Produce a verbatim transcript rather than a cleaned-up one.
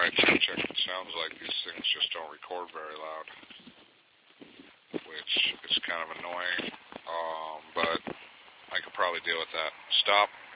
Alright, check, check. It sounds like these things just don't record very loud, which is kind of annoying, um, but I could probably deal with that. Stop.